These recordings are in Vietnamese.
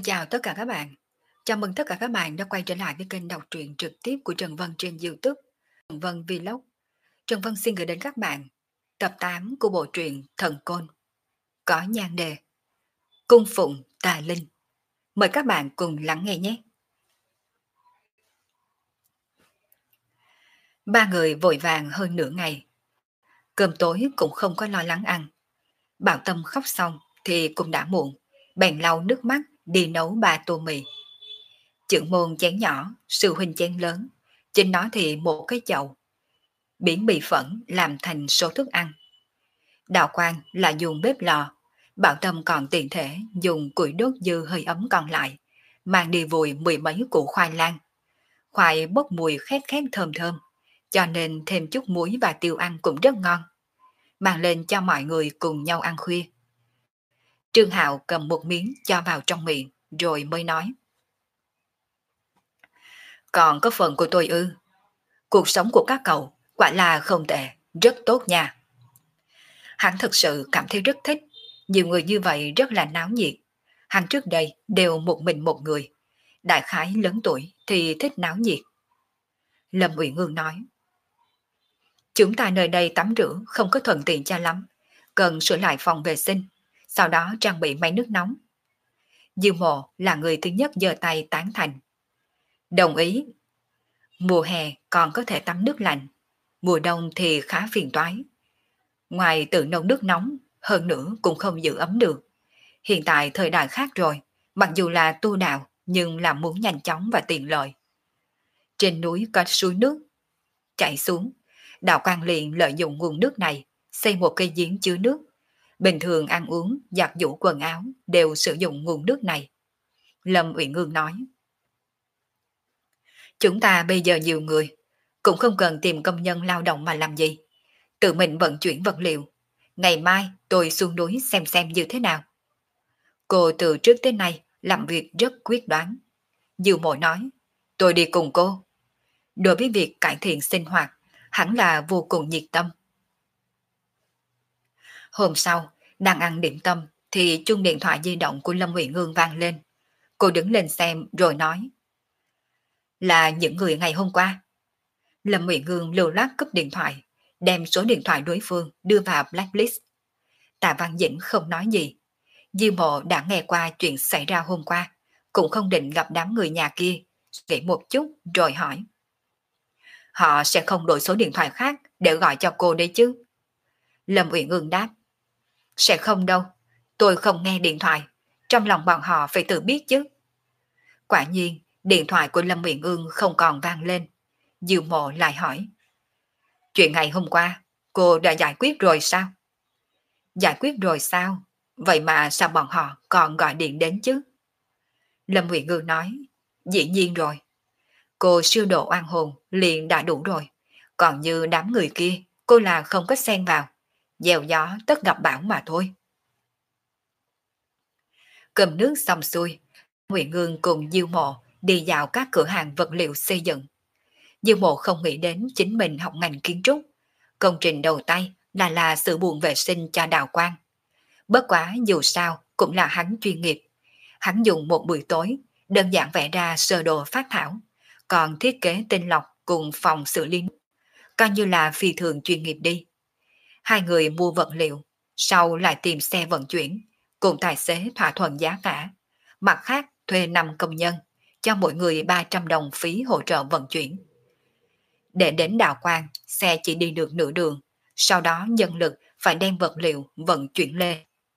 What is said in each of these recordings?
Chào tất cả các bạn. Chào mừng tất cả các bạn đã quay trở lại với kênh đọc truyện trực tiếp của Trần Vân trên YouTube, Trần Vân Vlog. Trần Vân xin gửi đến các bạn tập 8 của bộ truyện Thần Côn, có nhan đề Cung Phụng Tà Linh. Mời các bạn cùng lắng nghe nhé. Ba người vội vàng hơn nửa ngày, cơm tối cũng không có lo lắng ăn. Bảo Tâm khóc xong thì cũng đã muộn, bèn lau nước mắt đi nấu 3 tô mì. Chưởng Môn chén nhỏ, Sư Huynh chén lớn, trên nó thì một cái chậu, biển mì phẫn làm thành số thức ăn. Đạo Quang là dùng bếp lò, Bảo Tâm còn tiện thể dùng củi đốt dư hơi ấm còn lại, mang đi vùi mười mấy củ khoai lang. Khoai bốc mùi khét khét thơm thơm, cho nên thêm chút muối và tiêu ăn cũng rất ngon. Mang lên cho mọi người cùng nhau ăn khuya. Trương Hạo cầm một miếng cho vào trong miệng, rồi mới nói. Còn có phần của tôi ư? Cuộc sống của các cậu quả là không tệ, rất tốt nha. Hắn thực sự cảm thấy rất thích, nhiều người như vậy rất là náo nhiệt. Hắn trước đây đều một mình một người, đại khái lớn tuổi thì thích náo nhiệt. Lâm Uyển Ngương nói, chúng ta nơi đây tắm rửa không có thuận tiện cho lắm, cần sửa lại phòng vệ sinh, sau đó trang bị máy nước nóng. Diêu Mộ là người thứ nhất giơ tay tán thành. Đồng ý. Mùa hè còn có thể tắm nước lạnh, mùa đông thì khá phiền toái. Ngoài tự nấu nước nóng, hơn nữa cũng không giữ ấm được. Hiện tại thời đại khác rồi, mặc dù là tu đạo nhưng là muốn nhanh chóng và tiện lợi. Trên núi có suối nước chảy xuống, Đạo Quang liền lợi dụng nguồn nước này, xây một cây giếng chứa nước. Bình thường ăn uống, giặt giũ quần áo đều sử dụng nguồn nước này. Lâm Uyển Ngương nói, chúng ta bây giờ nhiều người, cũng không cần tìm công nhân lao động mà làm gì. Tự mình vận chuyển vật liệu. Ngày mai tôi xuống núi xem như thế nào. Cô từ trước tới nay làm việc rất quyết đoán. Diêu Mộ nói, tôi đi cùng cô. Đối với việc cải thiện sinh hoạt, hẳn là vô cùng nhiệt tâm. Hôm sau, đang ăn điểm tâm thì chuông điện thoại di động của Lâm Uyển Ngương vang lên. Cô đứng lên xem rồi nói, là những người ngày hôm qua. Lâm Uyển Ngương lưu loát cúp điện thoại, đem số điện thoại đối phương đưa vào blacklist. Tạ Văn Dĩnh không nói gì. Diêu Mộ đã nghe qua chuyện xảy ra hôm qua, cũng không định gặp đám người nhà kia, nghĩ một chút rồi hỏi. Họ sẽ không đổi số điện thoại khác để gọi cho cô đấy chứ? Lâm Uyển Ương đáp. Sẽ không đâu, tôi không nghe điện thoại, trong lòng bọn họ phải tự biết chứ. Quả nhiên, điện thoại của Lâm Uyển Ương không còn vang lên. Diêu Mộ lại hỏi. Chuyện ngày hôm qua, cô đã giải quyết rồi sao? Giải quyết rồi sao? Vậy mà sao bọn họ còn gọi điện đến chứ? Lâm Uyển Ngư nói, dĩ nhiên rồi. Cô siêu độ oan hồn liền đã đủ rồi. Còn như đám người kia, cô là không có xen vào. Gieo gió tất gặp bão mà thôi. Cầm nước xong xuôi, Nguyễn Ngương cùng Diêu Mộ đi dạo các cửa hàng vật liệu xây dựng. Diêu Mộ không nghĩ đến chính mình học ngành kiến trúc. Công trình đầu tay là sự buồn vệ sinh cho Đạo Quang. Bất quá dù sao cũng là hắn chuyên nghiệp. Hắn dùng một buổi tối đơn giản vẽ ra sơ đồ phát thảo, còn thiết kế tinh lọc cùng phòng xử lý, coi như là phi thường chuyên nghiệp đi. Hai người mua vật liệu, sau lại tìm xe vận chuyển, cùng tài xế thỏa thuận giá cả. Mặt khác thuê 5 công nhân, cho mỗi người 300 đồng phí hỗ trợ vận chuyển. Để đến Đạo Quang, xe chỉ đi được nửa đường, sau đó nhân lực phải đem vật liệu vận chuyển lên.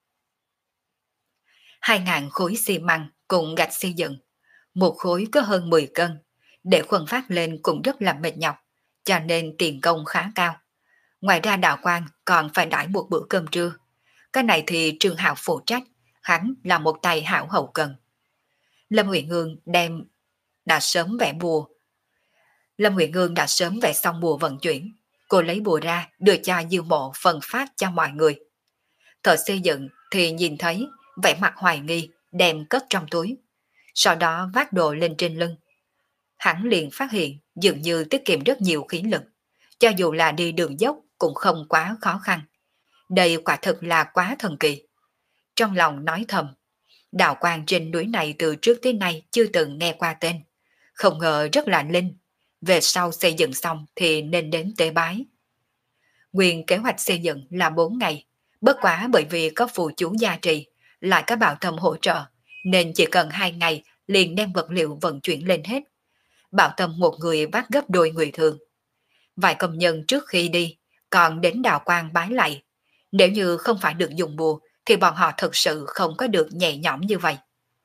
2.000 khối xi măng cùng gạch xây dựng, một khối có hơn 10 cân, để khuân phát lên cũng rất là mệt nhọc, cho nên tiền công khá cao. Ngoài ra Đạo Quang còn phải đãi một bữa cơm trưa. Cái này thì Trương Hạo phụ trách, hắn là một tay hảo hậu cần. Lâm Uyển Ngương đã sớm vẽ bùa. Lâm Uyển Ngương đã sớm vẽ xong bùa vận chuyển. Cô lấy bùa ra đưa cho Diêu Mộ phân phát cho mọi người. Thợ xây dựng thì nhìn thấy vẻ mặt hoài nghi, đem cất trong túi. Sau đó vác đồ lên trên lưng. Hắn liền phát hiện dường như tiết kiệm rất nhiều khí lực. Cho dù là đi đường dốc cũng không quá khó khăn. Đây quả thực là quá thần kỳ. Trong lòng nói thầm, Đạo quan trên núi này từ trước tới nay chưa từng nghe qua tên. Không ngờ rất là linh. Về sau xây dựng xong thì nên đến tế bái. Nguyên kế hoạch xây dựng là 4 ngày. Bất quá bởi vì có phù chú gia trì, lại có bảo thầm hỗ trợ, nên chỉ cần 2 ngày liền đem vật liệu vận chuyển lên hết. Bảo tâm một người vác gấp đôi người thường. Vài công nhân trước khi đi còn đến đạo quan bái lạy. Nếu như không phải được dùng bùa thì bọn họ thực sự không có được nhẹ nhõm như vậy.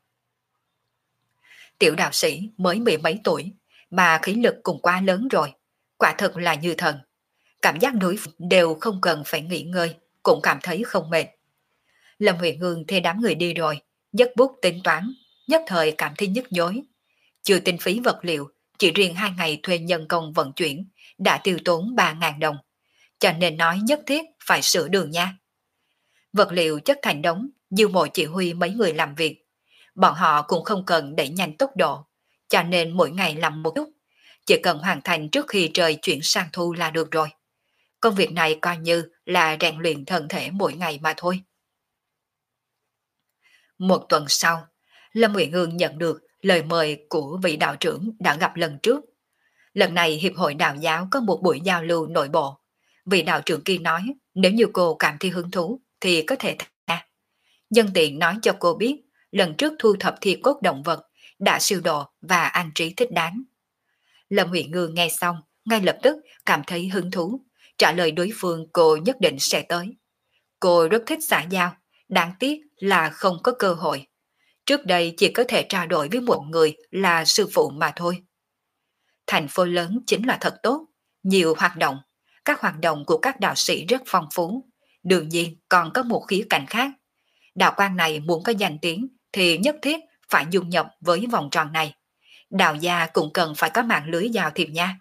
Tiểu đạo sĩ mới mười mấy tuổi mà khí lực cũng quá lớn rồi. Quả thực là như thần. Cảm giác đối phương đều không cần phải nghỉ ngơi, cũng cảm thấy không mệt. Lâm Huyền Ngương thấy đám người đi rồi, nhấc bút tính toán, nhất thời cảm thấy nhức nhối. Chưa tính phí vật liệu, chỉ riêng 2 ngày thuê nhân công vận chuyển, đã tiêu tốn 3.000 đồng. Cho nên nói nhất thiết phải sửa đường nha. Vật liệu chất thành đống, Diêu Mộ chỉ huy mấy người làm việc. Bọn họ cũng không cần đẩy nhanh tốc độ, cho nên mỗi ngày làm một chút, chỉ cần hoàn thành trước khi trời chuyển sang thu là được rồi. Công việc này coi như là rèn luyện thân thể mỗi ngày mà thôi. Một tuần sau, Lâm Uyển Ương nhận được lời mời của vị đạo trưởng đã gặp lần trước. Lần này Hiệp hội Đạo giáo có một buổi giao lưu nội bộ. Vị đạo trưởng kia nói nếu như cô cảm thấy hứng thú thì có thể tham gia. Nhân tiện nói cho cô biết lần trước thu thập thi cốt động vật đã siêu độ và an trí thích đáng. Lâm Uyển Ương nghe xong ngay lập tức cảm thấy hứng thú, trả lời đối phương cô nhất định sẽ tới. Cô rất thích xã giao, đáng tiếc là không có cơ hội. Trước đây chỉ có thể trao đổi với một người là sư phụ mà thôi. Thành phố lớn chính là thật tốt, nhiều hoạt động. Các hoạt động của các đạo sĩ rất phong phú. Đương nhiên còn có một khía cạnh khác. Đạo quan này muốn có danh tiếng thì nhất thiết phải dung nhập với vòng tròn này. Đạo gia cũng cần phải có mạng lưới giao thiệp nha.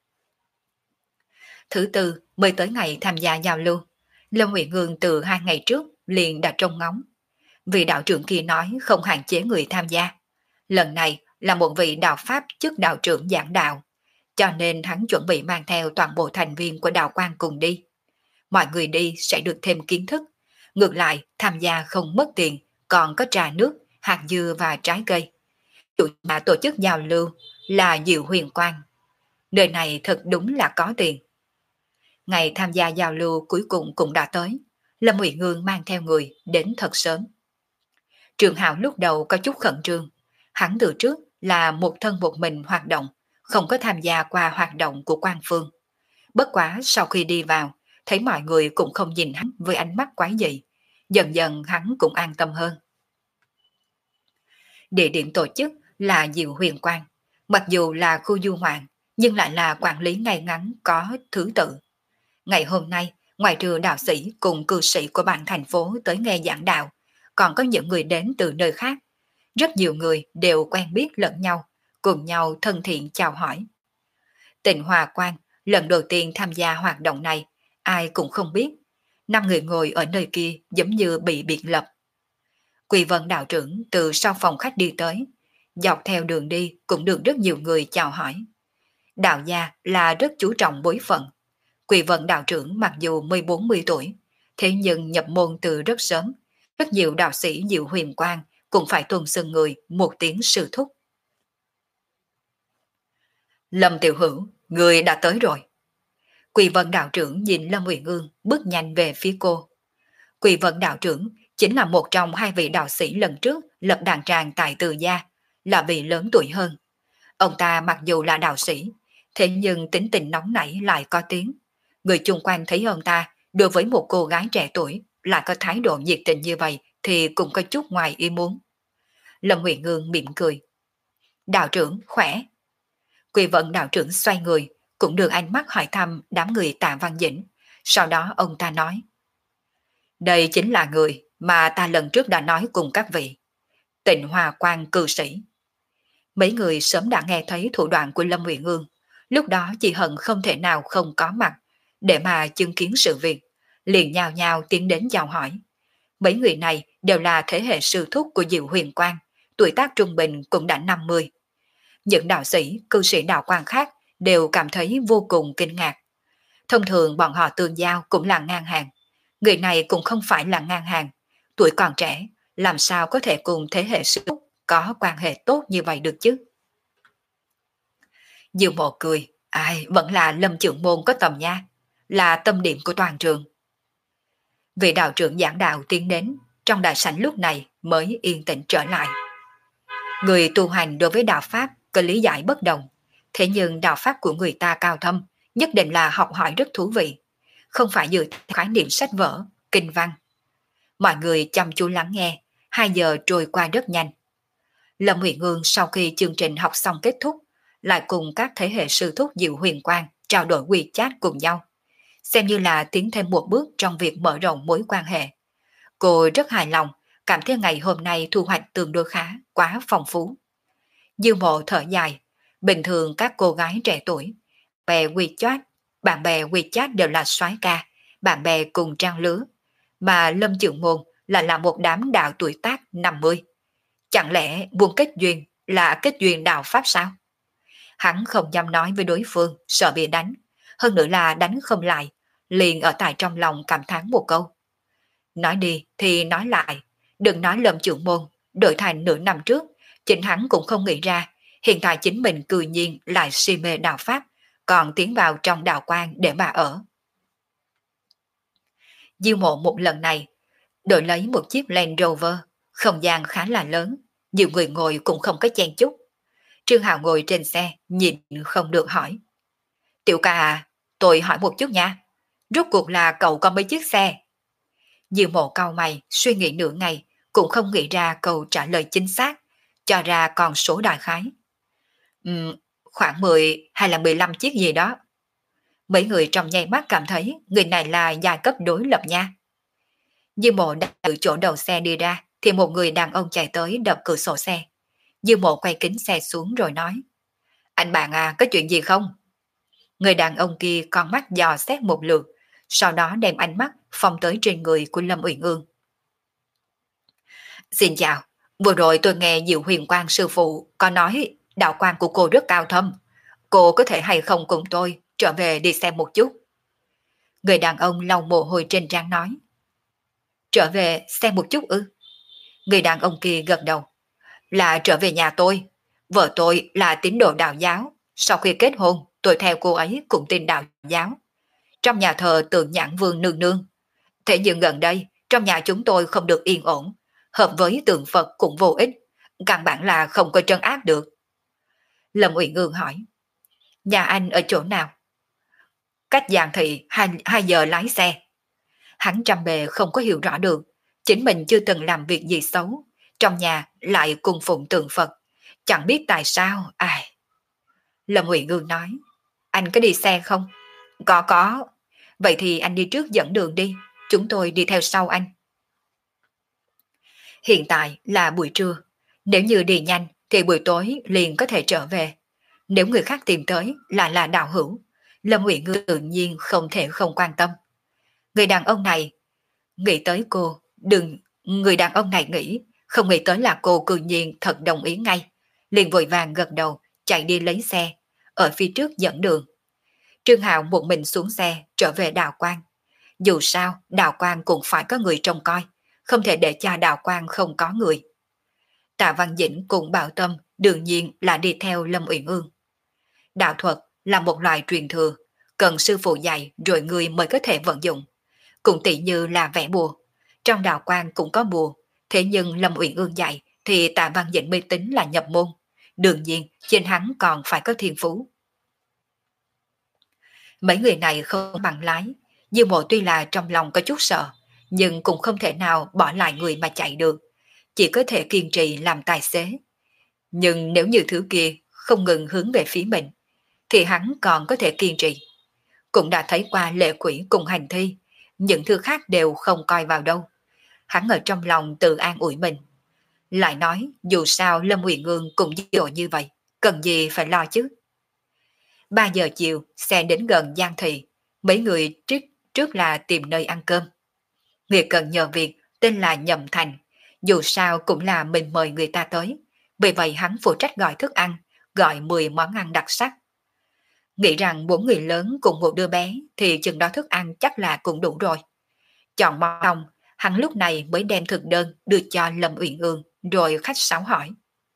Thứ tư mới tới ngày tham gia giao lưu. Lâm Uyển Ương từ 2 ngày trước liền đã trông ngóng. Vị đạo trưởng kia nói không hạn chế người tham gia. Lần này là một vị đạo pháp chức đạo trưởng giảng đạo, cho nên hắn chuẩn bị mang theo toàn bộ thành viên của đạo quan cùng đi. Mọi người đi sẽ được thêm kiến thức. Ngược lại, tham gia không mất tiền, còn có trà nước, hạt dưa và trái cây. Chủ mà tổ chức giao lưu là Diệu Huyền Quang. Nơi này thật đúng là có tiền. Ngày tham gia giao lưu cuối cùng cũng đã tới. Lâm Uyển Ương mang theo người đến thật sớm. Trường Hạo lúc đầu có chút khẩn trương. Hắn từ trước là một thân một mình hoạt động, không có tham gia qua hoạt động của quan phương. Bất quá sau khi đi vào, thấy mọi người cũng không nhìn hắn với ánh mắt quái dị. Dần dần hắn cũng an tâm hơn. Địa điểm tổ chức là Diệu Huyền Quang. Mặc dù là khu du ngoạn, nhưng lại là quản lý ngay ngắn có thứ tự. Ngày hôm nay, ngoài trừ đạo sĩ cùng cư sĩ của bản thành phố tới nghe giảng đạo, còn có những người đến từ nơi khác. Rất nhiều người đều quen biết lẫn nhau, cùng nhau thân thiện chào hỏi. Tịnh Hòa Quang lần đầu tiên tham gia hoạt động này, ai cũng không biết. 5 người ngồi ở nơi kia giống như bị biệt lập. Quỳ Vân đạo trưởng từ sau phòng khách đi tới, dọc theo đường đi cũng được rất nhiều người chào hỏi. Đạo gia là rất chú trọng bối phận. Quỳ Vân đạo trưởng mặc dù mới 40 tuổi, thế nhưng nhập môn từ rất sớm. Rất nhiều đạo sĩ Diệu Huyền Quang cũng phải tuân xưng người một tiếng sư thúc. Lâm Tiểu Hữu, người đã tới rồi. Quỳ Vân đạo trưởng nhìn Lâm Uyển Ương bước nhanh về phía cô. Quỳ Vân đạo trưởng chính là một trong 2 vị đạo sĩ lần trước lập đàn tràng tại Từ Gia, là vị lớn tuổi hơn. Ông ta mặc dù là đạo sĩ, thế nhưng tính tình nóng nảy lại có tiếng. Người chung quanh thấy ông ta đối với một cô gái trẻ tuổi lại có thái độ nhiệt tình như vậy thì cũng có chút ngoài ý muốn. Lâm Huyền Ngương mỉm cười. Đạo trưởng khỏe. Quỳ Vận đạo trưởng xoay người, cũng được ánh mắt hỏi thăm đám người Tạ Văn Dĩnh. Sau đó ông ta nói. Đây chính là người mà ta lần trước đã nói cùng các vị. Tịnh Hòa Quang cư sĩ. Mấy người sớm đã nghe thấy thủ đoạn của Lâm Uyển Ương, lúc đó chỉ hận không thể nào không có mặt, để mà chứng kiến sự việc, liền nhào nhào tiến đến chào hỏi. Mấy người này đều là thế hệ sư thúc của Diệu Huyền Quang, tuổi tác trung bình cũng đã 50. Những đạo sĩ, cư sĩ đạo quan khác đều cảm thấy vô cùng kinh ngạc. Thông thường bọn họ tương giao cũng là ngang hàng. Người này cũng không phải là ngang hàng, tuổi còn trẻ, làm sao có thể cùng thế hệ sư thúc có quan hệ tốt như vậy được chứ? Diêu Mộ cười, ai vẫn là Lâm trưởng môn có tầm nha, là tâm điểm của toàn trường. Vị đạo trưởng giảng đạo tiến đến, trong đại sảnh lúc này mới yên tĩnh trở lại. Người tu hành đối với đạo Pháp có lý giải bất đồng, thế nhưng đạo Pháp của người ta cao thâm, nhất định là học hỏi rất thú vị, không phải dựa theo khái niệm sách vở, kinh văn. Mọi người chăm chú lắng nghe, 2 giờ trôi qua rất nhanh. Lâm Huyền Ngương sau khi chương trình học xong kết thúc, lại cùng các thế hệ sư thúc Diệu Huyền Quang trao đổi WeChat cùng nhau, xem như là tiến thêm một bước trong việc mở rộng mối quan hệ. Cô rất hài lòng, cảm thấy ngày hôm nay thu hoạch tương đối khá, quá phong phú. Diêu Mộ thở dài, bình thường các cô gái trẻ tuổi, bạn bè WeChat đều là soái ca, bạn bè cùng trang lứa, mà Lâm Trường Môn là một đám đạo tuổi tác 50. Chẳng lẽ buông kết duyên là kết duyên đạo Pháp sao? Hắn không dám nói với đối phương, sợ bị đánh, hơn nữa là đánh không lại, liền ở tại trong lòng cảm thán một câu. Nói đi thì nói lại, đừng nói Lâm Trưởng Môn, đổi thành nửa năm trước, chính hắn cũng không nghĩ ra, hiện tại chính mình cư nhiên lại si mê đạo Pháp, còn tiến vào trong đạo quan để mà ở. Diêu Mộ một lần này, đổi lấy một chiếc Land Rover, không gian khá là lớn, nhiều người ngồi cũng không có chen chúc. Trương Hạo ngồi trên xe, nhìn không được hỏi. Tiểu ca à, tôi hỏi một chút nha, rốt cuộc là cậu có mấy chiếc xe? Diêu Mộ cau mày, suy nghĩ nửa ngày, cũng không nghĩ ra câu trả lời chính xác, cho ra con số đại khái. Khoảng 10 hay là 15 chiếc gì đó. Mấy người trong nháy mắt cảm thấy người này là giai cấp đối lập nha. Diêu Mộ đang từ chỗ đầu xe đi ra, thì một người đàn ông chạy tới đập cửa sổ xe. Diêu Mộ quay kính xe xuống rồi nói. Anh bạn à, có chuyện gì không? Người đàn ông kia con mắt dò xét một lượt, sau đó đem ánh mắt phong tới trên người của Lâm Uyển Ương. Xin chào, vừa rồi tôi nghe Diệu Huyền Quang sư phụ có nói đạo quan của cô rất cao thâm. Cô có thể hay không cùng tôi trở về đi xem một chút? Người đàn ông lau mồ hôi trên trán nói. Trở về xem một chút ư? Người đàn ông kia gật đầu. Là trở về nhà tôi. Vợ tôi là tín đồ đạo giáo. Sau khi kết hôn, tôi theo cô ấy cũng tin đạo giáo. Trong nhà thờ Tượng Nhãn Vương nương nương. Thế nhưng gần đây, trong nhà chúng tôi không được yên ổn. Hợp với tượng Phật cũng vô ích. Căn bản là không có trấn áp được. Lâm Uyển Ương hỏi. Nhà anh ở chỗ nào? Cách Giang Thị 2 giờ lái xe. Hắn trăm bề không có hiểu rõ được. Chính mình chưa từng làm việc gì xấu. Trong nhà lại cùng phụng tượng Phật. Chẳng biết tại sao, ai. Lâm Uyển Ương nói. Anh có đi xe không? Có. Vậy thì anh đi trước dẫn đường đi. Chúng tôi đi theo sau anh. Hiện tại là buổi trưa. Nếu như đi nhanh thì buổi tối liền có thể trở về. Nếu người khác tìm tới là đạo hữu, Lâm Uyển Ngư tự nhiên không thể không quan tâm. Người đàn ông này nghĩ tới cô, người đàn ông này nghĩ, không nghĩ tới là cô cư nhiên thật đồng ý ngay. Liền vội vàng gật đầu, chạy đi lấy xe, ở phía trước dẫn đường. Trương Hạo một mình xuống xe, trở về đạo quan. Dù sao, đạo quan cũng phải có người trông coi, không thể để cho đạo quan không có người. Tạ Văn Dĩnh cùng Bảo Tâm đương nhiên là đi theo Lâm Uyển Ương. Đạo thuật là một loại truyền thừa, cần sư phụ dạy rồi người mới có thể vận dụng. Cũng tỷ như là vẽ bùa, trong đạo quan cũng có bùa, thế nhưng Lâm Uyển Ương dạy thì Tạ Văn Dĩnh mới tính là nhập môn. Đương nhiên, trên hắn còn phải có thiên phú. Mấy người này không bằng lái, Diêu Mộ tuy là trong lòng có chút sợ, nhưng cũng không thể nào bỏ lại người mà chạy được, chỉ có thể kiên trì làm tài xế. Nhưng nếu như thứ kia không ngừng hướng về phía mình, thì hắn còn có thể kiên trì. Cũng đã thấy qua lệ quỷ cùng hành thi, những thứ khác đều không coi vào đâu. Hắn ở trong lòng tự an ủi mình. Lại nói dù sao Lâm Uyển Ương cũng dỗ như vậy, cần gì phải lo chứ. 3 giờ chiều, xe đến gần Giang Thị, mấy người trước là tìm nơi ăn cơm. Người cần nhờ việc tên là Nhậm Thành, dù sao cũng là mình mời người ta tới, vì vậy hắn phụ trách gọi thức ăn, gọi 10 món ăn đặc sắc. Nghĩ rằng 4 người lớn cùng một đứa bé thì chừng đó thức ăn chắc là cũng đủ rồi. Chọn món xong, Hắn lúc này mới đem thực đơn đưa cho Lâm Uyển Ương, rồi khách sáo hỏi.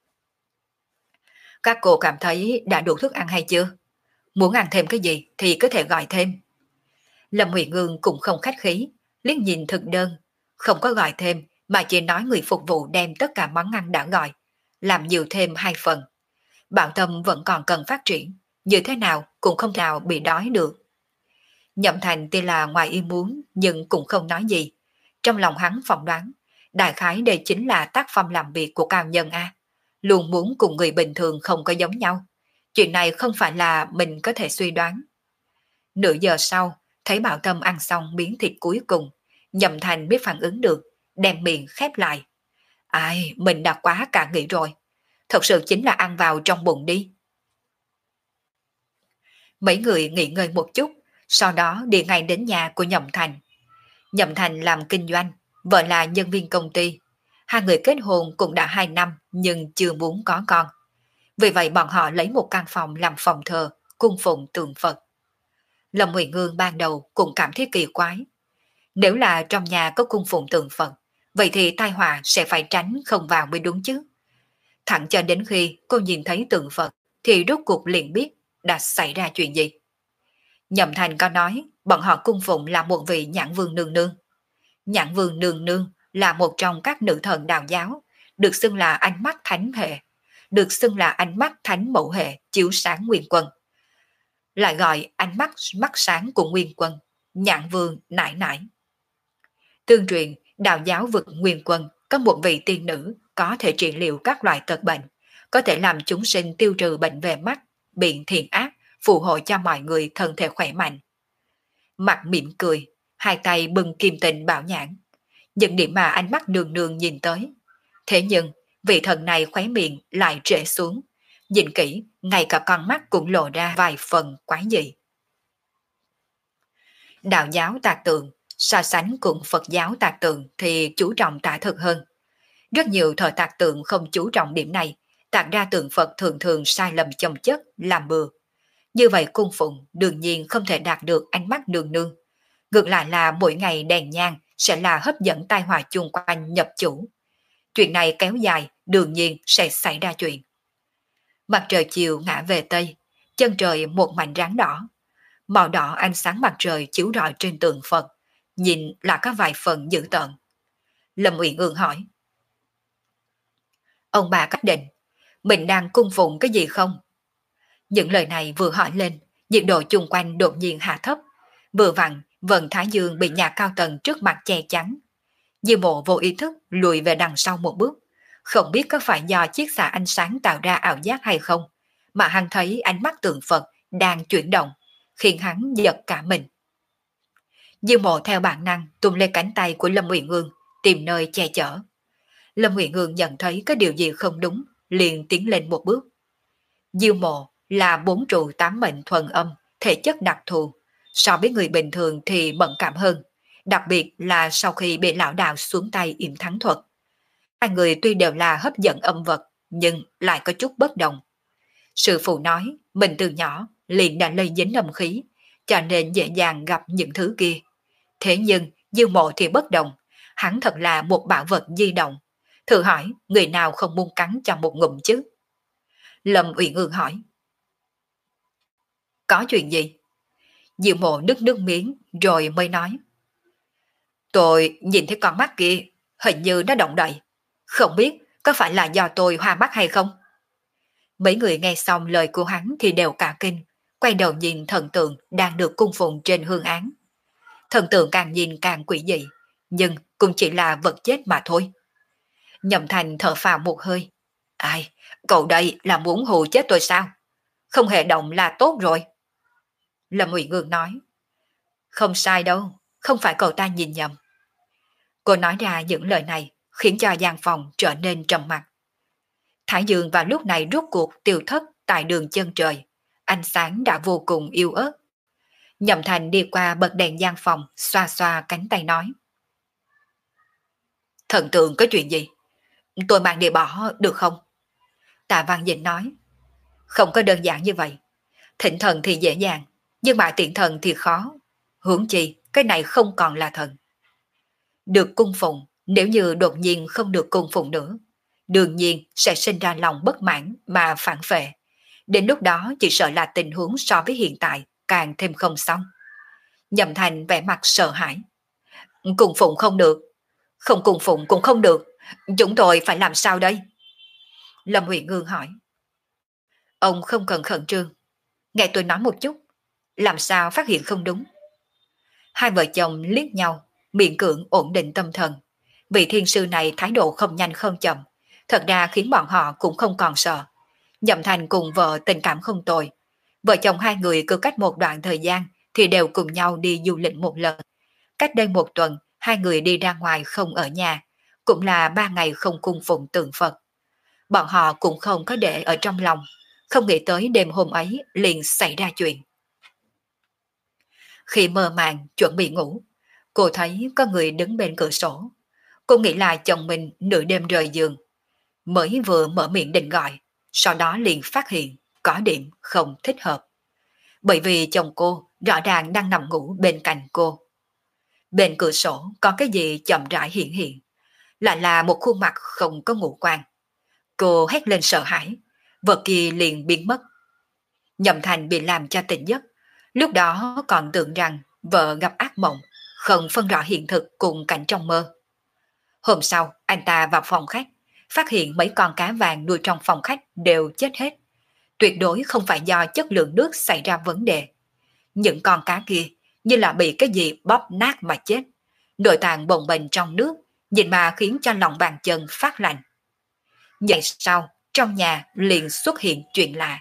Các cô cảm thấy đã đủ thức ăn hay chưa? Muốn ăn thêm cái gì thì có thể gọi thêm. Lâm Uyển Ương cũng không khách khí, liếc nhìn thực đơn, không có gọi thêm mà chỉ nói người phục vụ đem tất cả món ăn đã gọi, làm nhiều thêm 2 phần. Bảo Tâm vẫn còn cần phát triển, như thế nào cũng không nào bị đói được. Nhậm Thành tuy là ngoài ý muốn nhưng cũng không nói gì. Trong lòng hắn phỏng đoán, đại khái đây chính là tác phong làm việc của cao nhân A. Luôn muốn cùng người bình thường không có giống nhau. Chuyện này không phải là mình có thể suy đoán. Nửa giờ sau, thấy Bảo Tâm ăn xong miếng thịt cuối cùng, Nhậm Thành biết phản ứng được, đem miệng khép lại. Ai, mình đã quá cả nghĩ rồi. Thật sự chính là ăn vào trong bụng đi. Mấy người nghỉ ngơi một chút, sau đó đi ngay đến nhà của Nhậm Thành. Nhậm Thành làm kinh doanh, vợ là nhân viên công ty. Hai người kết hôn cũng đã 2 năm nhưng chưa muốn có con. Vì vậy bọn họ lấy một căn phòng làm phòng thờ, cung phụng tượng Phật. Lâm Huyền Ngương ban đầu cũng cảm thấy kỳ quái. Nếu là trong nhà có cung phụng tượng Phật, vậy thì tai họa sẽ phải tránh không vào mới đúng chứ. Thẳng cho đến khi cô nhìn thấy tượng Phật thì rốt cuộc liền biết đã xảy ra chuyện gì. Nhậm Thành có nói bọn họ cung phụng là một vị Nhãn Vương Nương Nương. Nhãn Vương Nương Nương là một trong các nữ thần đạo giáo, được xưng là ánh mắt thánh hệ, được xưng là ánh mắt thánh mẫu hệ chiếu sáng nguyên quân. Lại gọi ánh mắt mắt sáng của nguyên quân, Nhãn Vương nải nải. Tương truyền, đạo giáo vực nguyên quân có một vị tiên nữ có thể trị liệu các loại tật bệnh, có thể làm chúng sinh tiêu trừ bệnh về mắt, biện thiện ác, phù hộ cho mọi người thân thể khỏe mạnh. Mặt mỉm cười, hai tay bưng kim tịnh bảo nhãn, những điểm mà ánh mắt nương nương nhìn tới. Thế nhưng, vị thần này khóe miệng lại trễ xuống, nhìn kỹ, ngay cả con mắt cũng lộ ra vài phần quái dị. Đạo giáo tạc tượng, so sánh cùng Phật giáo tạc tượng thì chú trọng tả thực hơn. Rất nhiều thợ tạc tượng không chú trọng điểm này, tạc ra tượng Phật thường thường sai lầm chồng chất, làm bừa. Như vậy cung phụng đương nhiên không thể đạt được ánh mắt nương nương. Ngược lại là mỗi ngày đèn nhang sẽ là hấp dẫn tai họa chung quanh nhập chủ. Chuyện này kéo dài đương nhiên sẽ xảy ra chuyện. Mặt trời chiều ngã về Tây, chân trời một mảnh ráng đỏ. Màu đỏ ánh sáng mặt trời chiếu rọi trên tượng Phật, nhìn là có vài phần dữ tợn. Lâm Uyển Ương hỏi. Ông bà cách định, mình đang cung phụng cái gì không? Những lời này vừa hỏi lên, nhiệt độ chung quanh đột nhiên hạ thấp. Vừa vặn, vầng thái dương bị nhà cao tầng trước mặt che chắn. Diêu Mộ vô ý thức lùi về đằng sau một bước. Không biết có phải do chiếc xạ ánh sáng tạo ra ảo giác hay không, mà hắn thấy ánh mắt tượng Phật đang chuyển động, khiến hắn giật cả mình. Diêu Mộ theo bản năng tung lên cánh tay của Lâm Uyển Ương, tìm nơi che chở. Lâm Uyển Ương nhận thấy có điều gì không đúng, liền tiến lên một bước. Diêu Mộ là 4 trụ 8 mệnh thuần âm, thể chất đặc thù, so với người bình thường thì mẫn cảm hơn, đặc biệt là sau khi bị lão đạo xuống tay yểm thắng thuật. Hai người tuy đều là hấp dẫn âm vật, nhưng lại có chút bất đồng. Sư phụ nói, mình từ nhỏ liền đã lây dính âm khí, cho nên dễ dàng gặp những thứ kia. Thế nhưng, Diêu Mộ thì bất đồng, hắn thật là một bảo vật di động. Thử hỏi, người nào không muốn cắn cho một ngụm chứ? Lâm Uyển Ương hỏi. Có chuyện gì? Diệu Mộ nức nước miếng rồi mới nói. Tôi nhìn thấy con mắt kia, hình như nó động đậy. Không biết có phải là do tôi hoa mắt hay không? Mấy người nghe xong lời của hắn thì đều cả kinh, quay đầu nhìn thần tượng đang được cung phụng trên hương án. Thần tượng càng nhìn càng quỷ dị, nhưng cũng chỉ là vật chết mà thôi. Nhậm Thành thở phào một hơi. Ai, cậu đây là muốn hù chết tôi sao? Không hề động là tốt rồi. Lâm Uyển Ương nói. Không sai đâu, không phải cậu ta nhìn nhầm. Cô nói ra những lời này khiến cho gian phòng trở nên trầm mặc. Thái dương vào lúc này rốt cuộc tiêu thất tại đường chân trời. Ánh sáng đã vô cùng yếu ớt. Nhậm Thành đi qua bật đèn gian phòng, xoa xoa cánh tay nói. Thần tượng có chuyện gì? Tôi mang đi bỏ được không? Tạ Văn Dĩnh nói. Không có đơn giản như vậy. Thịnh thần thì dễ dàng, nhưng mà tiện thần thì khó. Huống chi, cái này không còn là thần. Được cung phụng, nếu như đột nhiên không được cung phụng nữa, đương nhiên sẽ sinh ra lòng bất mãn mà phản phệ. Đến lúc đó chỉ sợ là tình huống so với hiện tại càng thêm không xong. Nhậm Thành vẻ mặt sợ hãi. Cung phụng không được, không cung phụng cũng không được, chúng tôi phải làm sao đây? Lâm Huyền Ngương hỏi. Ông không cần khẩn trương, nghe tôi nói một chút, làm sao phát hiện không đúng. Hai vợ chồng liếc nhau, miệng cưỡng ổn định tâm thần. Vị thiên sư này thái độ không nhanh không chậm, thật ra khiến bọn họ cũng không còn sợ. Nhậm Thành cùng vợ tình cảm không tồi. Vợ chồng hai người cứ cách một đoạn thời gian thì đều cùng nhau đi du lịch một lần. Cách đây một tuần, hai người đi ra ngoài không ở nhà, cũng là 3 ngày không cung phụng tượng Phật. Bọn họ cũng không có để ở trong lòng, không nghĩ tới đêm hôm ấy liền xảy ra chuyện. Khi mơ màng chuẩn bị ngủ, cô thấy có người đứng bên cửa sổ. Cô nghĩ là chồng mình nửa đêm rời giường. Mới vừa mở miệng định gọi, sau đó liền phát hiện có điểm không thích hợp. Bởi vì chồng cô rõ ràng đang nằm ngủ bên cạnh cô. Bên cửa sổ có cái gì chậm rãi hiện hiện, lại là một khuôn mặt không có ngũ quan. Cô hét lên sợ hãi, vật kia liền biến mất. Nhậm Thành bị làm cho tỉnh giấc, lúc đó còn tưởng rằng vợ gặp ác mộng, không phân rõ hiện thực cùng cảnh trong mơ. Hôm sau, anh ta vào phòng khách, phát hiện mấy con cá vàng nuôi trong phòng khách đều chết hết. Tuyệt đối không phải do chất lượng nước xảy ra vấn đề. Những con cá kia như là bị cái gì bóp nát mà chết. Nội tạng bồng bềnh trong nước, nhìn mà khiến cho lòng bàn chân phát lạnh. Vậy sau, trong nhà liền xuất hiện chuyện lạ.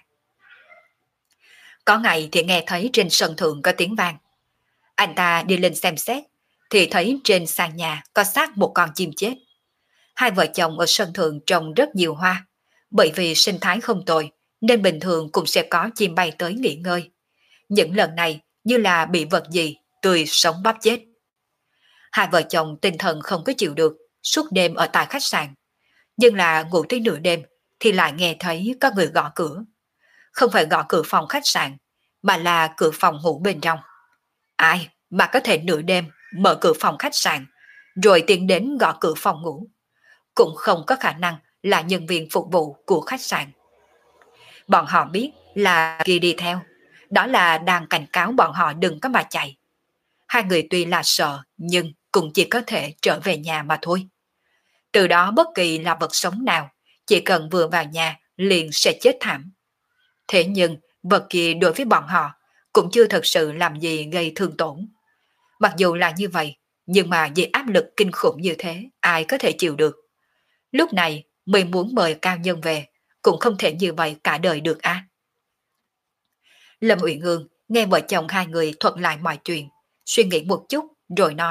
Có ngày thì nghe thấy trên sân thượng có tiếng vang. Anh ta đi lên xem xét, thì thấy trên sàn nhà có xác một con chim chết. Hai vợ chồng ở sân thượng trồng rất nhiều hoa, bởi vì sinh thái không tồi, nên bình thường cũng sẽ có chim bay tới nghỉ ngơi. Những lần này như là bị vật gì tươi sống bóp chết. Hai vợ chồng tinh thần không có chịu được, suốt đêm ở tại khách sạn. Nhưng là ngủ tới nửa đêm thì lại nghe thấy có người gõ cửa. Không phải gõ cửa phòng khách sạn, mà là cửa phòng ngủ bên trong. Ai mà có thể nửa đêm mở cửa phòng khách sạn, rồi tiến đến gõ cửa phòng ngủ. Cũng không có khả năng là nhân viên phục vụ của khách sạn. Bọn họ biết là kia đi theo, đó là đang cảnh cáo bọn họ đừng có mà chạy. Hai người tuy là sợ, nhưng cũng chỉ có thể trở về nhà mà thôi. Từ đó bất kỳ là vật sống nào, chỉ cần vừa vào nhà liền sẽ chết thảm. Thế nhưng vật kia đối với bọn họ cũng chưa thật sự làm gì gây thương tổn. Mặc dù là như vậy, nhưng mà vì áp lực kinh khủng như thế, ai có thể chịu được. Lúc này mình muốn mời cao nhân về, cũng không thể như vậy cả đời được a. Lâm Uyển Ương nghe vợ chồng hai người thuật lại mọi chuyện, suy nghĩ một chút rồi nói.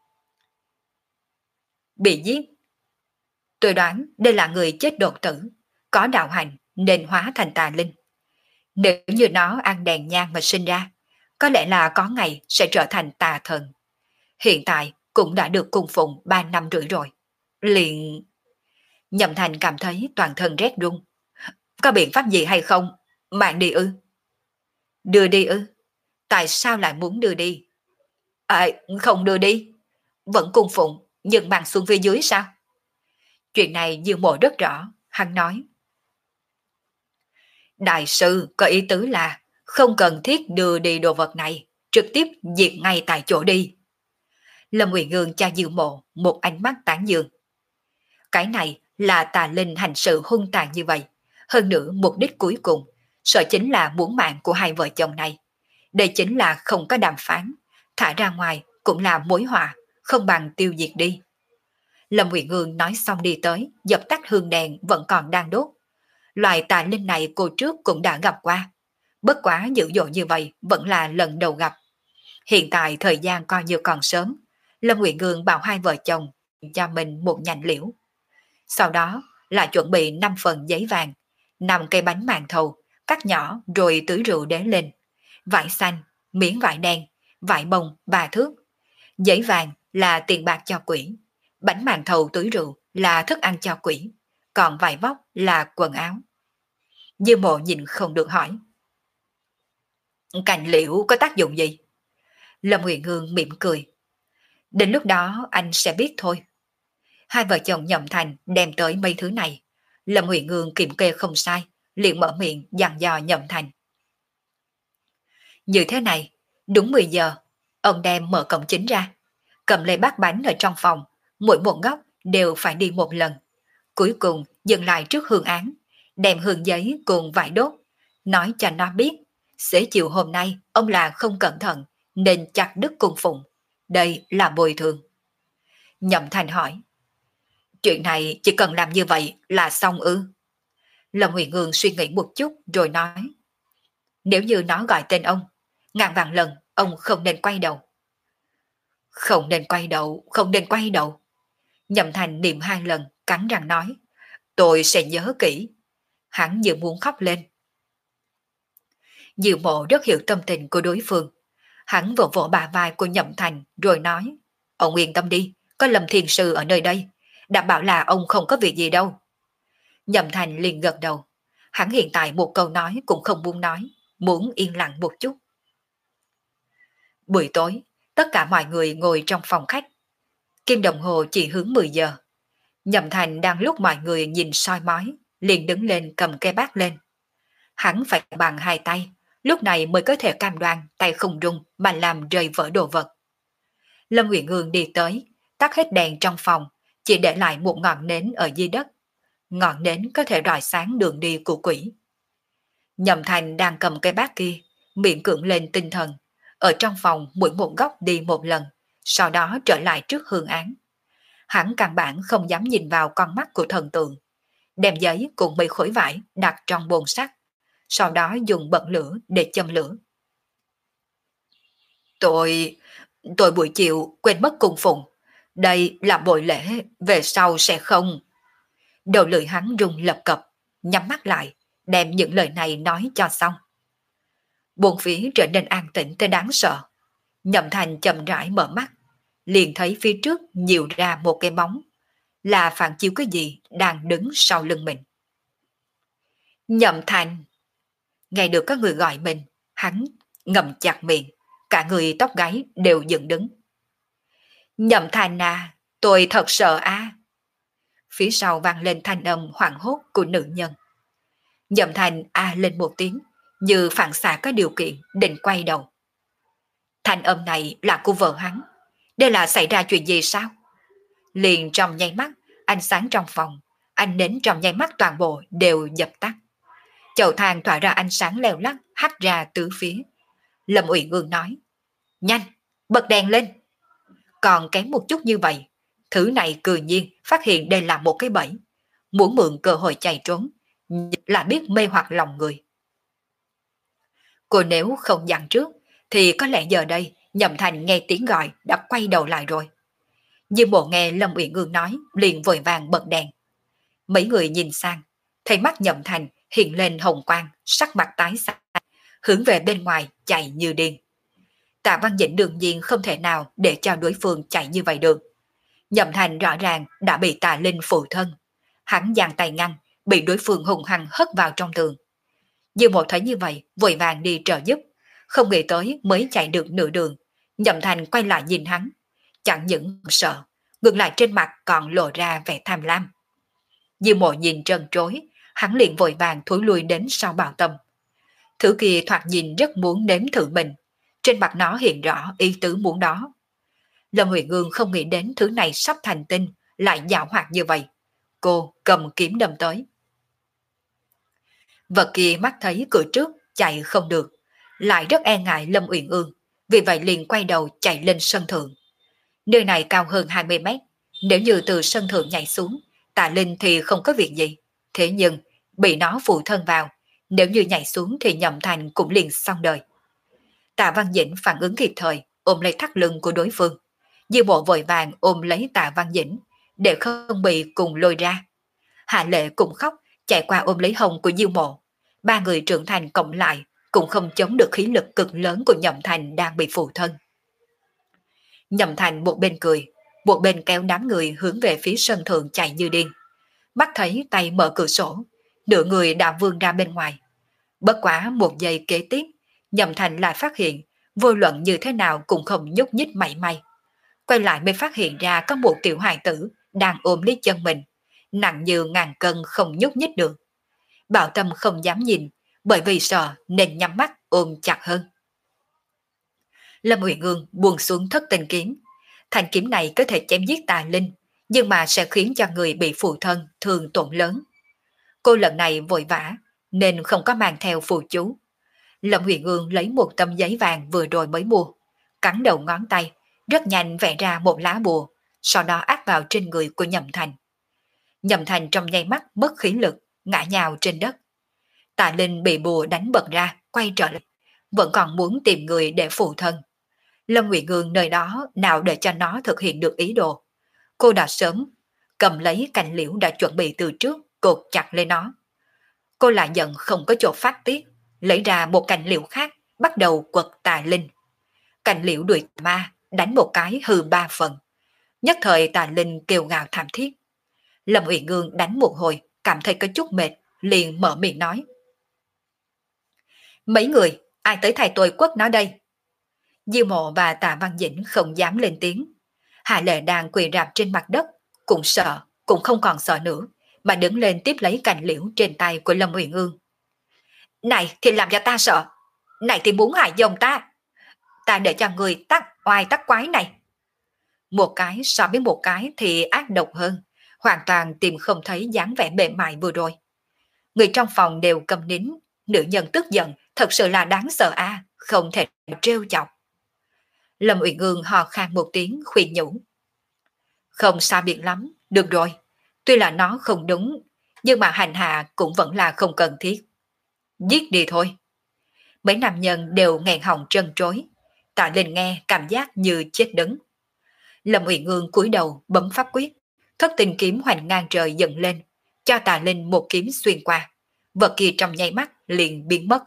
Bị giết. Tôi đoán đây là người chết đột tử, có đạo hành nên hóa thành tà linh. Nếu như nó ăn đèn nhang mà sinh ra, có lẽ là có ngày sẽ trở thành tà thần. Hiện tại cũng đã được cung phụng 3 năm rưỡi rồi. Liền... Nhậm Thành cảm thấy toàn thân rét run. Có biện pháp gì hay không? Mạng đi ư? Đưa đi ư? Tại sao lại muốn đưa đi? À, không đưa đi. Vẫn cung phụng, nhưng mang xuống phía dưới sao? Chuyện này Dương Mộ rất rõ, hắn nói. Đại sư có ý tứ là không cần thiết đưa đi đồ vật này, trực tiếp diệt ngay tại chỗ đi. Lâm Uyển Ương cho Dương Mộ một ánh mắt tán dương. Cái này là tà linh hành sự hung tàn như vậy. Hơn nữa mục đích cuối cùng, sợ chính là muốn mạng của hai vợ chồng này. Đây chính là không có đàm phán, thả ra ngoài cũng là mối họa, không bằng tiêu diệt đi. Lâm Uyển Ương nói xong đi tới, dập tắt hương đèn vẫn còn đang đốt. Loại tà linh này cô trước cũng đã gặp qua. Bất quá dữ dội như vậy vẫn là lần đầu gặp. Hiện tại thời gian coi như còn sớm, Lâm Uyển Ương bảo hai vợ chồng cho mình một nhành liễu. Sau đó là chuẩn bị 5 phần giấy vàng, 5 cây bánh màn thầu, cắt nhỏ rồi tưới rượu đế lên. Vải xanh, miếng vải đen, vải bông 3 thước. Giấy vàng là tiền bạc cho quỷ, bánh màn thầu tưới rượu là thức ăn cho quỷ, còn vải vóc là quần áo. Dư Mộ nhìn không được hỏi. Cành liễu có tác dụng gì? Lâm Huyền Hương mỉm cười. Đến lúc đó anh sẽ biết thôi. Hai vợ chồng Nhậm Thành đem tới mấy thứ này. Lâm Huyền Ngương kiểm kê không sai, liền mở miệng dặn dò Nhậm Thành. Như thế này, đúng 10 giờ, ông đem mở cổng chính ra, cầm lấy bát bánh ở trong phòng, mỗi một góc đều phải đi một lần. Cuối cùng dừng lại trước hương án, đem hương giấy cùng vải đốt, nói cho nó biết, xế chiều hôm nay ông là không cẩn thận nên chặt đứt cung phụng. Đây là bồi thường. Nhậm Thành hỏi, chuyện này chỉ cần làm như vậy là xong ư? Lâm Huyền Ngương suy nghĩ một chút rồi nói, nếu như nó gọi tên ông, ngàn vạn lần ông không nên quay đầu. Không nên quay đầu, không nên quay đầu. Nhậm Thành niệm hai lần, cắn răng nói, tôi sẽ nhớ kỹ. Hắn như muốn khóc lên. Diệu Mộ rất hiểu tâm tình của đối phương. Hắn vỗ vỗ bả vai của Nhậm Thành rồi nói, ông yên tâm đi, có Lâm Thiên Sư ở nơi đây, đảm bảo là ông không có việc gì đâu. Nhậm Thành liền gật đầu. Hắn hiện tại một câu nói cũng không muốn nói, muốn yên lặng một chút. Buổi tối, tất cả mọi người ngồi trong phòng khách. Kim đồng hồ chỉ hướng 10 giờ. Nhậm Thành đang lúc mọi người nhìn soi mói, liền đứng lên cầm cây bát lên. Hắn phải bằng hai tay, lúc này mới có thể cam đoan tay không rung mà làm rơi vỡ đồ vật. Lâm Uyển Hương đi tới, tắt hết đèn trong phòng, chỉ để lại một ngọn nến ở dưới đất. Ngọn nến có thể rọi sáng đường đi của quỷ. Nhậm Thành đang cầm cây bát kia, miệng cưỡng lên tinh thần, ở trong phòng mỗi một góc đi một lần, sau đó trở lại trước hương án. Hắn căn bản không dám nhìn vào con mắt của thần tượng, đem giấy cùng mấy khối vải đặt trong bồn sắt, sau đó dùng bật lửa để châm lửa. Tôi buổi chiều quên mất cung phụng, đây là bội lễ, về sau sẽ không. Đầu lưỡi hắn rung lập cập, nhắm mắt lại, đem những lời này nói cho xong. Buồn phía trở nên an tĩnh tới đáng sợ. Nhậm Thành chậm rãi mở mắt, liền thấy phía trước nhiều ra một cái bóng, là phản chiếu cái gì đang đứng sau lưng mình. Nhậm Thành! Nghe được có người gọi mình, hắn ngậm chặt miệng, cả người tóc gáy đều dựng đứng. Nhậm Thành à, tôi thật sợ à. Phía sau vang lên thanh âm hoảng hốt của nữ nhân. Nhậm Thành à lên một tiếng, như phản xạ có điều kiện định quay đầu. Thanh âm này là của vợ hắn. Đây là xảy ra chuyện gì sao? Liền trong nháy mắt, ánh sáng trong phòng, ánh nến trong nháy mắt toàn bộ đều dập tắt. Chậu than tỏa ra ánh sáng leo lắc hắt ra tứ phía. Lâm Uyển Ương nói, nhanh, bật đèn lên. Còn kém một chút như vậy, thứ này cư nhiên phát hiện đây là một cái bẫy. Muốn mượn cơ hội chạy trốn, là biết mê hoặc lòng người. Cô nếu không dặn trước, thì có lẽ giờ đây Nhậm Thành nghe tiếng gọi đã quay đầu lại rồi. Nhưng bộ nghe Lâm Uyển Ương nói, liền vội vàng bật đèn. Mấy người nhìn sang, thấy mắt Nhậm Thành hiện lên hồng quang, sắc mặt tái xanh, hướng về bên ngoài chạy như điên. Tạ Văn Dĩnh đương nhiên không thể nào để cho đối phương chạy như vậy được. Nhậm Thành rõ ràng đã bị Tà Linh phụ thân. Hắn giang tay ngăn, bị đối phương hùng hăng hất vào trong tường. Diêu Mộ thấy như vậy, vội vàng đi trợ giúp, không nghĩ tới mới chạy được nửa đường. Nhậm Thành quay lại nhìn hắn, chẳng những sợ, ngược lại trên mặt còn lộ ra vẻ tham lam. Diêu Mộ nhìn trân trối, hắn liền vội vàng thối lui đến sau Bảo Tâm. Thứ kia thoạt nhìn rất muốn nếm thử mình, trên mặt nó hiện rõ ý tứ muốn đó. Lâm Huyền Ngương không nghĩ đến thứ này sắp thành tinh, lại dạo hoạt như vậy. Cô cầm kiếm đâm tới. Vật kia mắt thấy cửa trước chạy không được, lại rất e ngại Lâm Uyển Ương, vì vậy liền quay đầu chạy lên sân thượng. Nơi này cao hơn 20 mét, nếu như từ sân thượng nhảy xuống, Tạ Linh thì không có việc gì. Thế nhưng, bị nó phụ thân vào, nếu như nhảy xuống thì Nhậm Thành cũng liền xong đời. Tạ Văn Dĩnh phản ứng kịp thời, ôm lấy thắt lưng của đối phương. Diêu Bộ vội vàng ôm lấy Tạ Văn Dĩnh, để không bị cùng lôi ra. Hạ Lệ cũng khóc, chạy qua ôm lấy hông của Diêu Mộ. Ba người trưởng thành cộng lại, cũng không chống được khí lực cực lớn của Nhậm Thành đang bị phụ thân. Nhậm Thành một bên cười, một bên kéo đám người hướng về phía sân thượng chạy như điên. Mắt thấy tay mở cửa sổ, nửa người đã vươn ra bên ngoài. Bất quá một giây kế tiếp, Nhậm Thành lại phát hiện, vô luận như thế nào cũng không nhúc nhích mảy may. quay lại mới phát hiện ra có một tiểu hài tử đang ôm lấy chân mình, nặng như ngàn cân không nhúc nhích được. Bảo Tâm không dám nhìn, bởi vì sợ nên nhắm mắt ôm chặt hơn. Lâm Uyển Ương buông xuống thất tình kiếm. Thanh kiếm này có thể chém giết tà linh, nhưng mà sẽ khiến cho người bị phụ thân thương tổn lớn. Cô lần này vội vã, nên không có mang theo phù chú. Lâm Uyển Ương lấy một tấm giấy vàng vừa rồi mới mua, cắn đầu ngón tay, rất nhanh vẽ ra một lá bùa, sau đó áp vào trên người của Nhậm Thành. Nhậm Thành trong nháy mắt mất khí lực, ngã nhào trên đất. Tạ Linh bị bùa đánh bật ra, quay trở lại, vẫn còn muốn tìm người để phụ thân. Lâm Nguyệt Ngương nơi đó nào để cho nó thực hiện được ý đồ. Cô đã sớm cầm lấy cành liễu đã chuẩn bị từ trước, cột chặt lên nó. Cô lại giận không có chỗ phát tiết, lấy ra một cành liễu khác, bắt đầu quật Tà Linh. Cành liễu đuổi ma, đánh một cái hư 3 phần. Nhất thời Tà Linh kêu gào thảm thiết. Lâm Uyển Ngương đánh một hồi, cảm thấy có chút mệt, liền mở miệng nói. Mấy người, ai tới thay tôi quất nó đây? Diêu Mộ và Tạ Văn Dĩnh không dám lên tiếng. Hạ Lệ đang quỳ rạp trên mặt đất, cũng sợ, cũng không còn sợ nữa, mà đứng lên tiếp lấy cành liễu trên tay của Lâm Uyển Ương. Này thì làm cho ta sợ, này thì muốn hại dòng ta để cho người tắc oai tắc quái này. Một cái so với một cái thì ác độc hơn, hoàn toàn tìm không thấy dáng vẻ mềm mại vừa rồi. Người trong phòng đều cầm nín, nữ nhân tức giận, thật sự là đáng sợ không thể trêu chọc. Lâm Uyển Ương hò khan một tiếng khuyên nhủ. Không sao biệt lắm, được rồi. Tuy là nó không đúng, nhưng mà hành hạ cũng vẫn là không cần thiết. Giết đi thôi. Mấy nam nhân đều nghẹn họng trân trối. Tạ Linh nghe cảm giác như chết đứng. Lâm Uyển Ương cúi đầu bấm pháp quyết, thất tình kiếm hoành ngang trời dựng lên, cho Tạ Linh một kiếm xuyên qua. Vật kia trong nháy mắt liền biến mất.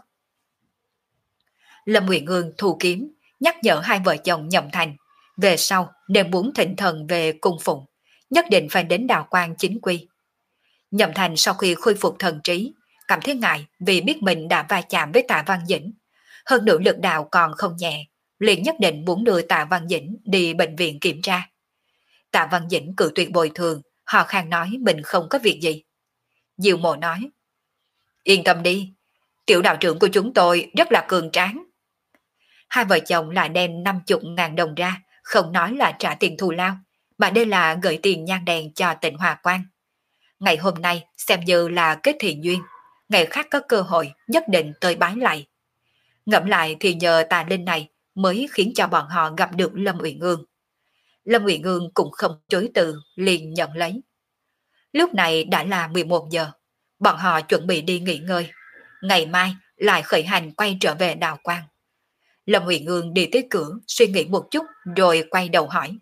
Lâm Uyển Ương thu kiếm, nhắc nhở hai vợ chồng Nhậm Thành, về sau nếu muốn thịnh thần về cung phụng, nhất định phải đến đạo quan chính quy. Nhậm Thành sau khi khôi phục thần trí, cảm thấy ngại vì biết mình đã va chạm với Tạ Văn Dĩnh, hơn nữa lực đạo còn không nhẹ, liền nhất định muốn đưa Tạ Văn Dĩnh đi bệnh viện kiểm tra. Tạ Văn Dĩnh cự tuyệt bồi thường, họ khan nói mình không có việc gì. Diệu Mộ nói, yên tâm đi, tiểu đạo trưởng của chúng tôi rất là cường tráng. Hai vợ chồng lại đem 50.000 đồng ra, không nói là trả tiền thù lao, mà đây là gửi tiền nhang đèn cho tỉnh Hòa Quang. Ngày hôm nay xem như là kết thiện duyên, ngày khác có cơ hội nhất định tới bái lại. Ngẫm lại thì nhờ Tà Linh này mới khiến cho bọn họ gặp được Lâm Uyển Ương. Lâm Uyển Ương cũng không chối từ, liền nhận lấy. Lúc này đã là 11 giờ, bọn họ chuẩn bị đi nghỉ ngơi. Ngày mai lại khởi hành quay trở về đạo quan. Lâm Uyển Ương đi tới cửa, suy nghĩ một chút rồi quay đầu hỏi.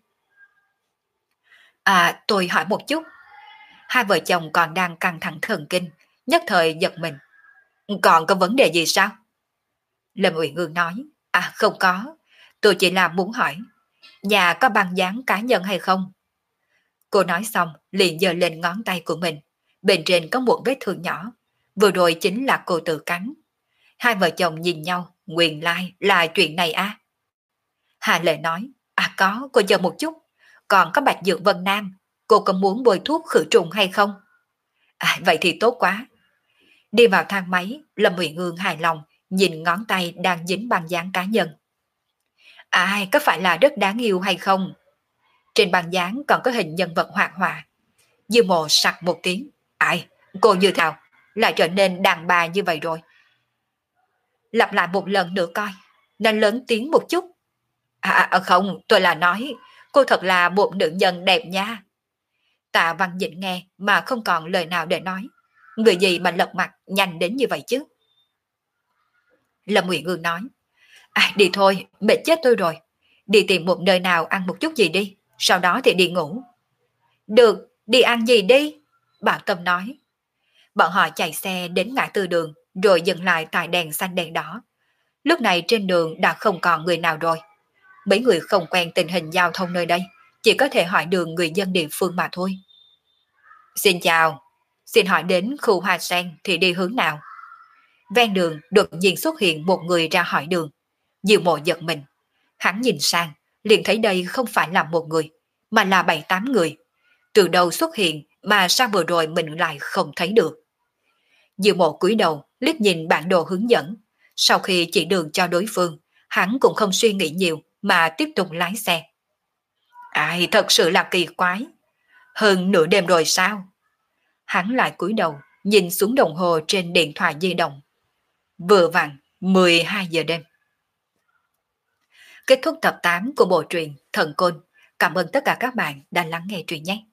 Tôi hỏi một chút. Hai vợ chồng còn đang căng thẳng thần kinh, nhất thời giật mình. Còn có vấn đề gì sao? Lâm Uyển Ương nói, không có, tôi chỉ là muốn hỏi, nhà có băng dán cá nhân hay không? Cô nói xong, liền giơ lên ngón tay của mình, bên trên có một vết thương nhỏ, vừa rồi chính là cô tự cắn. Hai vợ chồng nhìn nhau, nguyên lai là chuyện này Hà Lệ nói, có, cô chờ một chút, còn có Bạch Dược Vân Nam, cô có muốn bôi thuốc khử trùng hay không? Vậy thì tốt quá. Đi vào thang máy, Lâm Uyển Ương hài lòng, nhìn ngón tay đang dính băng dán cá nhân. Có phải là rất đáng yêu hay không? Trên băng dán còn có hình nhân vật hoạt họa. Dư Mộ sặc một tiếng. Cô như thế nào? Lại trở nên đàn bà như vậy rồi. Lặp lại một lần nữa coi, nên lớn tiếng một chút. Không, tôi là nói, cô thật là một nữ nhân đẹp nha. Tạ Văn Dĩnh nghe mà không còn lời nào để nói. Người gì mà lật mặt nhanh đến như vậy chứ? Lâm Uyển Ương nói, đi thôi, mệt chết tôi rồi. Đi tìm một nơi nào ăn một chút gì đi, sau đó thì đi ngủ. Được, đi ăn gì đi? Bảo Tâm nói. Bọn họ chạy xe đến ngã tư đường, rồi dừng lại tại đèn xanh đèn đỏ. Lúc này trên đường đã không còn người nào rồi. Mấy người không quen tình hình giao thông nơi đây, chỉ có thể hỏi đường người dân địa phương mà thôi. Xin chào, xin hỏi đến khu Hoa Sen thì đi hướng nào? Ven đường đột nhiên xuất hiện một người ra hỏi đường. Diệu Mộ giật mình. Hắn nhìn sang, liền thấy đây không phải là một người, mà là 7-8 người. Từ đâu xuất hiện mà sao vừa rồi mình lại không thấy được. Diệu Mộ cúi đầu liếc nhìn bản đồ hướng dẫn, sau khi chỉ đường cho đối phương, hắn cũng không suy nghĩ nhiều mà tiếp tục lái xe. Ai thật sự là kỳ quái. Hơn nửa đêm rồi sao? Hắn lại cúi đầu nhìn xuống đồng hồ trên điện thoại di động. Vừa vặn 12 giờ đêm. Kết thúc tập 8 của bộ truyện Thần Côn. Cảm ơn tất cả các bạn đã lắng nghe truyện nhé.